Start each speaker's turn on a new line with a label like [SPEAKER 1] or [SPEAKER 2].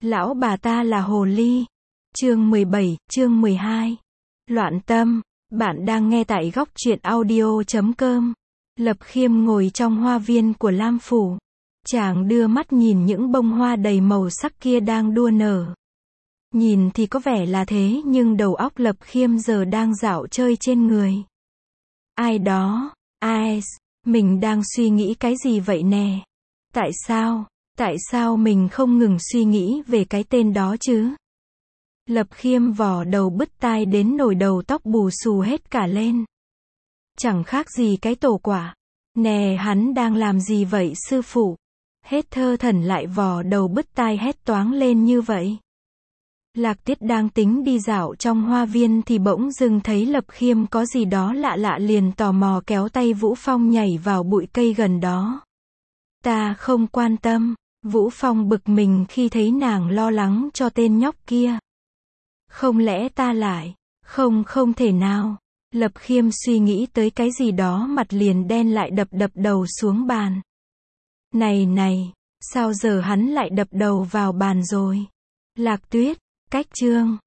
[SPEAKER 1] Lão bà ta là hồ ly. Chương 17, chương 12. Loạn tâm. Bạn đang nghe tại góc truyện audio.com. Lập Khiêm ngồi trong hoa viên của Lam Phủ. Chàng đưa mắt nhìn những bông hoa đầy màu sắc kia đang đua nở. Nhìn thì có vẻ là thế nhưng đầu óc Lập Khiêm giờ đang dạo chơi trên người. Ai đó? Mình đang suy nghĩ cái gì vậy nè? Tại sao mình không ngừng suy nghĩ về cái tên đó chứ? Lập Khiêm vò đầu bứt tai đến nổi đầu tóc bù xù hết cả lên. Chẳng khác gì cái tổ quả. Nè, hắn đang làm gì vậy sư phụ? Hết thơ thẩn lại vò đầu bứt tai hét toáng lên như vậy. Lạc Tiết đang tính đi dạo trong hoa viên thì bỗng dưng thấy Lập Khiêm có gì đó lạ lạ liền tò mò kéo tay Vũ Phong nhảy vào bụi cây gần đó. Ta không quan tâm. Vũ Phong bực mình khi thấy nàng lo lắng cho tên nhóc kia. Không lẽ ta lại? Không thể nào. Lập Khiêm suy nghĩ tới cái gì đó mặt liền đen lại đập đầu xuống bàn. Này, sao giờ hắn lại đập đầu vào bàn rồi? Lạc Tuyết, cách chương.